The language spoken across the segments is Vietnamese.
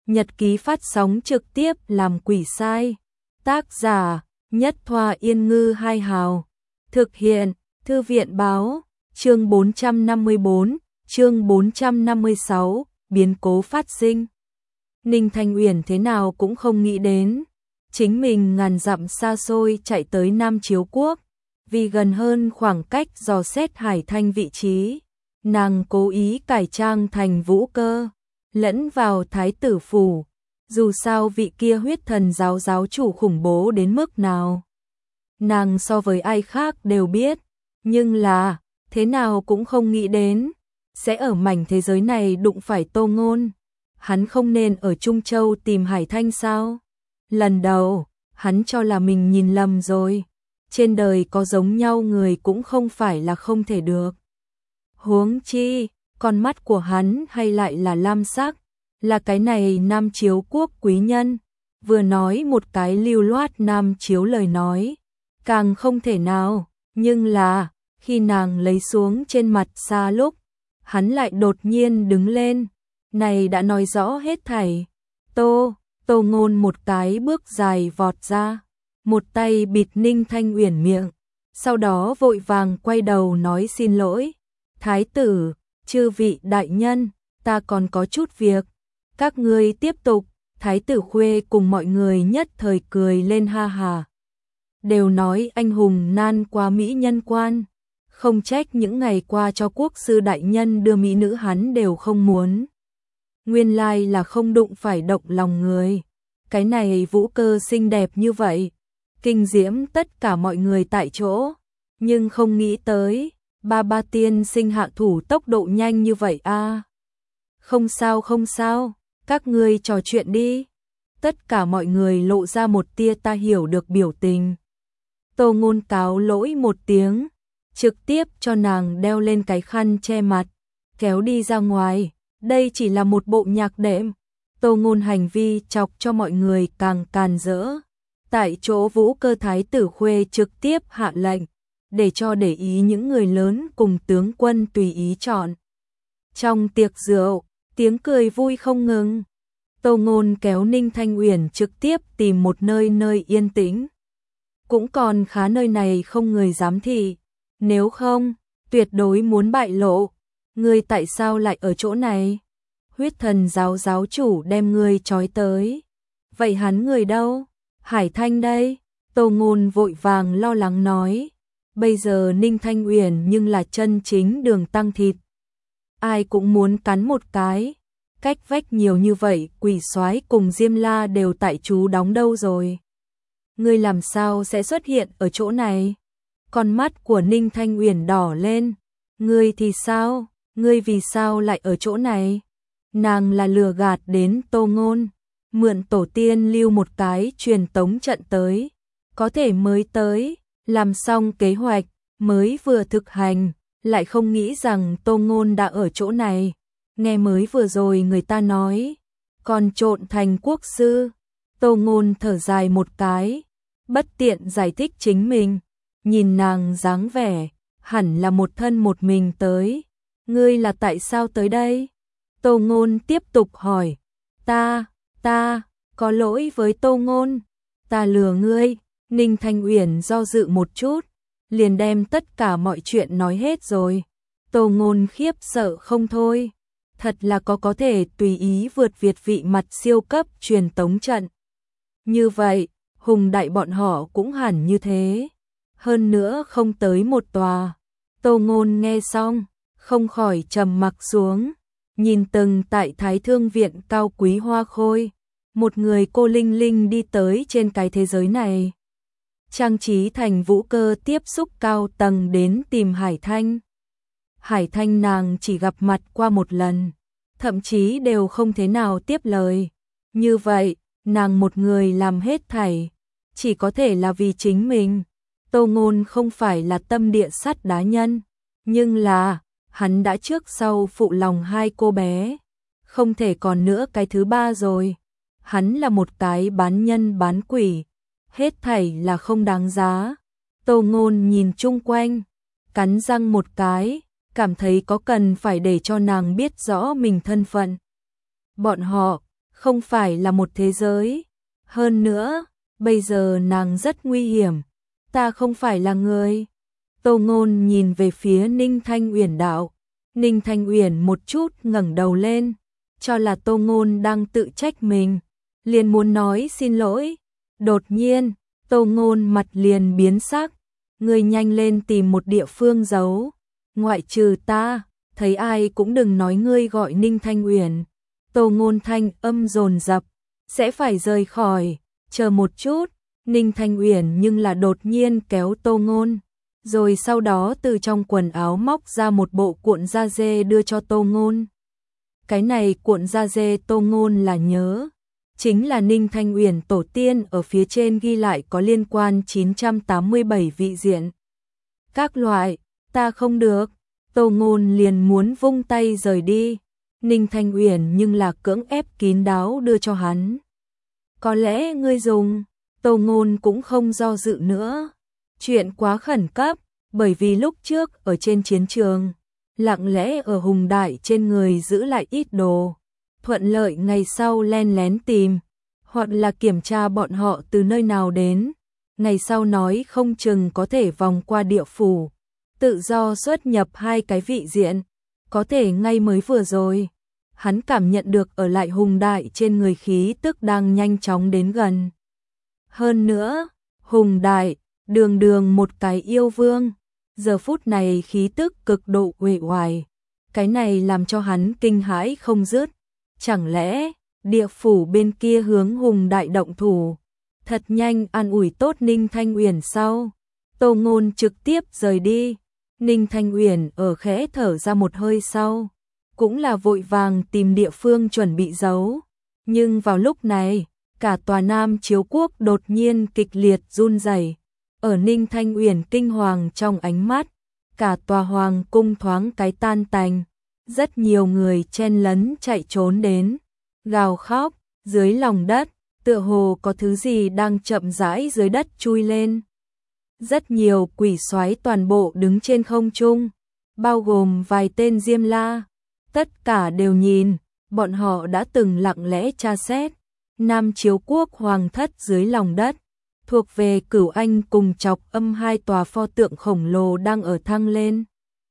Nhật ký phát sóng trực tiếp làm quỷ sai. Tác giả Nhất Thoa Yên Ngư Hai Hào. Thực hiện Thư viện Báo. Chương 454, chương 456, biến cố phát sinh. Ninh Thanh Uyển thế nào cũng không nghĩ đến, chính mình ngàn dặm xa xôi chạy tới Nam Chiếu Quốc, vì gần hơn khoảng cách dò xét Hải Thanh vị trí, nàng cố ý cải trang thành Vũ Cơ, lẫn vào thái tử phủ, dù sao vị kia huyết thần giáo giáo chủ khủng bố đến mức nào. Nàng so với ai khác đều biết, nhưng là, thế nào cũng không nghĩ đến, sẽ ở mảnh thế giới này đụng phải Tô Ngôn. Hắn không nên ở Trung Châu tìm Hải Thanh sao? Lần đầu, hắn cho là mình nhìn lầm rồi. Trên đời có giống nhau người cũng không phải là không thể được. Huống chi, con mắt của hắn hay lại là lam sắc, là cái này Nam Chiếu Quốc quý nhân. Vừa nói một cái lưu loát Nam Chiếu lời nói, càng không thể nào, nhưng là, khi nàng lấy xuống trên mặt xa lúc, hắn lại đột nhiên đứng lên. Này đã nói rõ hết thảy. Tô Ngôn một cái bước dài vọt ra, một tay bịt Ninh Thanh Uyển miệng, sau đó vội vàng quay đầu nói xin lỗi. Thái tử, chư vị đại nhân, ta còn có chút việc. Các ngươi tiếp tục. Thái tử Khuê cùng mọi người nhất thời cười lên ha hà. Đều nói anh hùng nan qua mỹ nhân quan. Không trách những ngày qua cho quốc sư đại nhân đưa mỹ nữ hắn đều không muốn. Nguyên lai là không đụng phải động lòng người. Cái này Vũ Cơ xinh đẹp như vậy, kinh diễm tất cả mọi người tại chỗ, nhưng không nghĩ tới, ba tiên sinh hạ thủ tốc độ nhanh như vậy a. Không sao, các ngươi trò chuyện đi. Tất cả mọi người lộ ra một tia ta hiểu được biểu tình. Tô Ngôn cáo lỗi một tiếng, trực tiếp cho nàng đeo lên cái khăn che mặt, kéo đi ra ngoài. Đây chỉ là một bộ nhạc đệm. Tô Ngôn hành vi chọc cho mọi người càng càn rỡ. Tại chỗ Vũ Cơ thái tử Khuê trực tiếp hạ lệnh, để cho để ý những người lớn cùng tướng quân tùy ý chọn. Trong tiệc rượu, tiếng cười vui không ngừng. Tô Ngôn kéo Ninh Thanh Uyển trực tiếp tìm một nơi yên tĩnh. Cũng còn khá nơi này không người giám thị, nếu không, tuyệt đối muốn bại lộ. Ngươi tại sao lại ở chỗ này? Huyết thần giáo giáo chủ đem ngươi trói tới. Vậy hắn người đâu? Hải Thanh đây. Tô Ngôn vội vàng lo lắng nói. Bây giờ Ninh Thanh Uyển nhưng là chân chính đường tăng thịt. Ai cũng muốn cắn một cái. Cách vách nhiều như vậy, quỷ soái cùng Diêm La đều tại trú đóng đâu rồi? Ngươi làm sao sẽ xuất hiện ở chỗ này? Con mắt của Ninh Thanh Uyển đỏ lên. Ngươi thì sao? Ngươi vì sao lại ở chỗ này? Nàng là lừa gạt đến Tô Ngôn, mượn tổ tiên lưu một cái truyền tống trận tới, có thể mới tới, làm xong kế hoạch, mới vừa thực hành, lại không nghĩ rằng Tô Ngôn đã ở chỗ này. Nghe mới vừa rồi người ta nói, còn trộn thành quốc sư. Tô Ngôn thở dài một cái, bất tiện giải thích chính mình, nhìn nàng dáng vẻ, hẳn là một thân một mình tới. Ngươi là tại sao tới đây? Tô Ngôn tiếp tục hỏi. Ta, có lỗi với Tô Ngôn. Ta lừa ngươi. Ninh Thanh Uyển do dự một chút, liền đem tất cả mọi chuyện nói hết rồi. Tô Ngôn khiếp sợ không thôi. Thật là có thể tùy ý vượt việt vị mặt siêu cấp truyền tống trận. Như vậy, hùng đại bọn họ cũng hẳn như thế. Hơn nữa không tới một tòa. Tô Ngôn nghe xong, không khỏi trầm mặc xuống, nhìn từng tại Thái Thương viện cao quý hoa khôi, một người cô linh linh đi tới trên cái thế giới này. Trang trí thành Vũ Cơ tiếp xúc cao tầng đến tìm Hải Thanh. Hải Thanh nàng chỉ gặp mặt qua một lần, thậm chí đều không thế nào tiếp lời. Như vậy, nàng một người làm hết thảy, chỉ có thể là vì chính mình. Tô Ngôn không phải là tâm địa sắt đá nhân, nhưng là hắn đã trước sau phụ lòng hai cô bé, không thể còn nữa cái thứ ba rồi. Hắn là một cái bán nhân bán quỷ, hết thảy là không đáng giá. Tô Ngôn nhìn chung quanh, cắn răng một cái, cảm thấy có cần phải để cho nàng biết rõ mình thân phận. Bọn họ không phải là một thế giới. Hơn nữa, bây giờ nàng rất nguy hiểm, ta không phải là người. Tô Ngôn nhìn về phía Ninh Thanh Uyển đạo. Ninh Thanh Uyển một chút ngẩng đầu lên, cho là Tô Ngôn đang tự trách mình, liền muốn nói xin lỗi. Đột nhiên, Tô Ngôn mặt liền biến sắc, ngươi nhanh lên tìm một địa phương giấu, ngoại trừ ta, thấy ai cũng đừng nói ngươi gọi Ninh Thanh Uyển. Tô Ngôn thanh âm dồn dập, sẽ phải rời khỏi, chờ một chút. Ninh Thanh Uyển nhưng là đột nhiên kéo Tô Ngôn, rồi sau đó từ trong quần áo móc ra một bộ cuộn da dê đưa cho Tô Ngôn. Cái này cuộn da dê Tô Ngôn là nhớ, chính là Ninh Thanh Uyển tổ tiên ở phía trên ghi lại có liên quan 987 vị diện. Các loại, ta không được, Tô Ngôn liền muốn vung tay rời đi. Ninh Thanh Uyển nhưng là cưỡng ép kín đáo đưa cho hắn. Có lẽ ngươi dùng, Tô Ngôn cũng không do dự nữa. Chuyện quá khẩn cấp, bởi vì lúc trước ở trên chiến trường, lặng lẽ ở Hùng Đại trên người giữ lại ít đồ, thuận lợi ngày sau len lén tìm, hoặc là kiểm tra bọn họ từ nơi nào đến, ngày sau nói không chừng có thể vòng qua địa phủ, tự do xuất nhập hai cái vị diện, có thể ngay mới vừa rồi. Hắn cảm nhận được ở lại Hùng Đại trên người khí tức đang nhanh chóng đến gần. Hơn nữa, Hùng Đại, đường đường một cái yêu vương, giờ phút này khí tức cực độ uể oải, cái này làm cho hắn kinh hãi không dứt. Chẳng lẽ địa phủ bên kia hướng Hùng Đại động thủ, thật nhanh an ủi tốt Ninh Thanh Uyển sau. Tô Ngôn trực tiếp rời đi. Ninh Thanh Uyển ở khẽ thở ra một hơi sau, cũng là vội vàng tìm địa phương chuẩn bị giấu. Nhưng vào lúc này, cả tòa Nam Chiếu Quốc đột nhiên kịch liệt run rẩy. Ở Ninh Thanh Uyển kinh hoàng trong ánh mắt, cả tòa hoàng cung thoáng cái tan tành. Rất nhiều người chen lấn chạy trốn đến, gào khóc, dưới lòng đất, tựa hồ có thứ gì đang chậm rãi dưới đất chui lên. Rất nhiều quỷ soái toàn bộ đứng trên không trung, bao gồm vài tên Diêm La. Tất cả đều nhìn, bọn họ đã từng lặng lẽ tra xét. Nam Chiếu Quốc hoàng thất dưới lòng đất, thuộc về Cửu Anh cùng Chọc Âm hai tòa pho tượng khổng lồ đang ở thăng lên.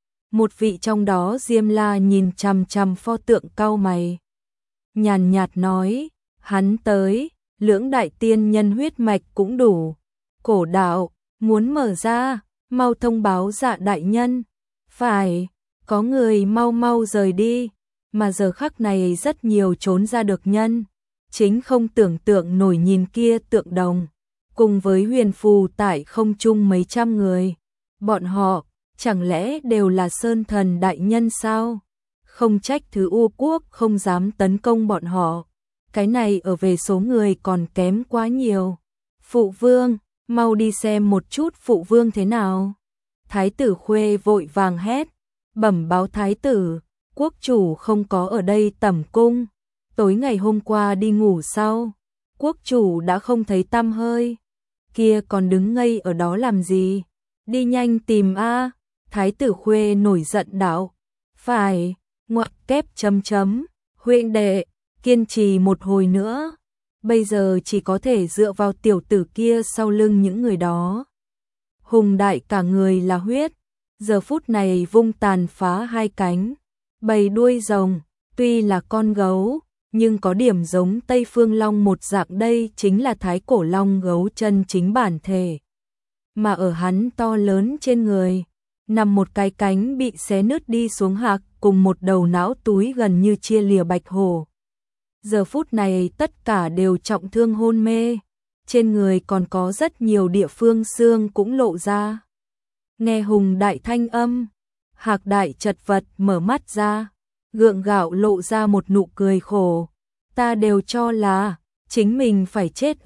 Một vị trong đó Diêm La nhìn chằm chằm pho tượng cau mày, nhàn nhạt nói, hắn tới, lưỡng đại tiên nhân huyết mạch cũng đủ. Cổ đạo, muốn mở ra, mau thông báo Dạ đại nhân. Phải, có người mau mau rời đi, mà giờ khắc này rất nhiều trốn ra được nhân. Chính không tưởng tượng nổi nhìn kia tượng đồng, cùng với huyền phù tại không trung mấy trăm người. Bọn họ, chẳng lẽ đều là sơn thần đại nhân sao? Không trách Thứ U Quốc không dám tấn công bọn họ. Cái này ở về số người còn kém quá nhiều. Phụ vương, mau đi xem một chút phụ vương thế nào. Thái tử Khuê vội vàng hét, bẩm báo thái tử, quốc chủ không có ở đây tẩm cung. Tối ngày hôm qua đi ngủ sau, quốc chủ đã không thấy tăm hơi. Kia còn đứng ngây ở đó làm gì? Đi nhanh tìm a. Thái tử Khuê nổi giận đạo. Phải, ngoặc kép chấm chấm, huynh đệ, kiên trì một hồi nữa. Bây giờ chỉ có thể dựa vào tiểu tử kia sau lưng những người đó. Hùng Đại cả người là huyết, giờ phút này vung tàn phá hai cánh, bầy đuôi rồng, tuy là con gấu, nhưng có điểm giống Tây Phương Long một dạng, đây chính là thái cổ long gấu chân chính bản thể. Mà ở hắn to lớn trên người, nằm một cái cánh bị xé nứt đi xuống hạc cùng một đầu não túi gần như chia lìa bạch hổ. Giờ phút này tất cả đều trọng thương hôn mê, trên người còn có rất nhiều địa phương xương cũng lộ ra. Nghe Hùng Đại thanh âm, Hạc Đại chật vật mở mắt ra, gượng gạo lộ ra một nụ cười khổ. Ta đều cho là chính mình phải chết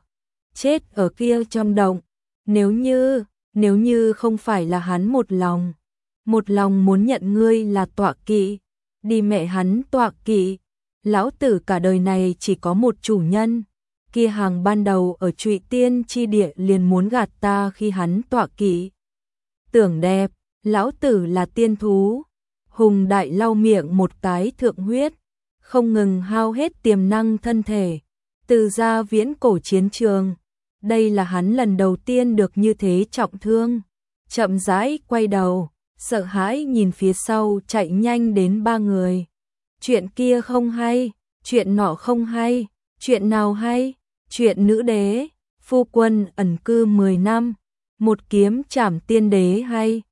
ở kia trong động. Nếu như không phải là hắn một lòng muốn nhận ngươi là tọa kỵ, đi mẹ hắn tọa kỵ. Lão tử cả đời này chỉ có một chủ nhân, kia hàng ban đầu ở Trụy Tiên chi địa liền muốn gạt ta khi hắn tọa kỵ. Tưởng đẹp, lão tử là tiên thú. Hùng Đại lau miệng một cái thượng huyết, không ngừng hao hết tiềm năng thân thể. Từ gia viễn cổ chiến trường, đây là hắn lần đầu tiên được như thế trọng thương. Chậm rãi quay đầu, sợ hãi nhìn phía sau chạy nhanh đến 3 người. Chuyện kia không hay, chuyện nọ không hay, chuyện nào hay? Chuyện nữ đế, phu quân ẩn cư 10 năm, một kiếm trảm tiên đế hay?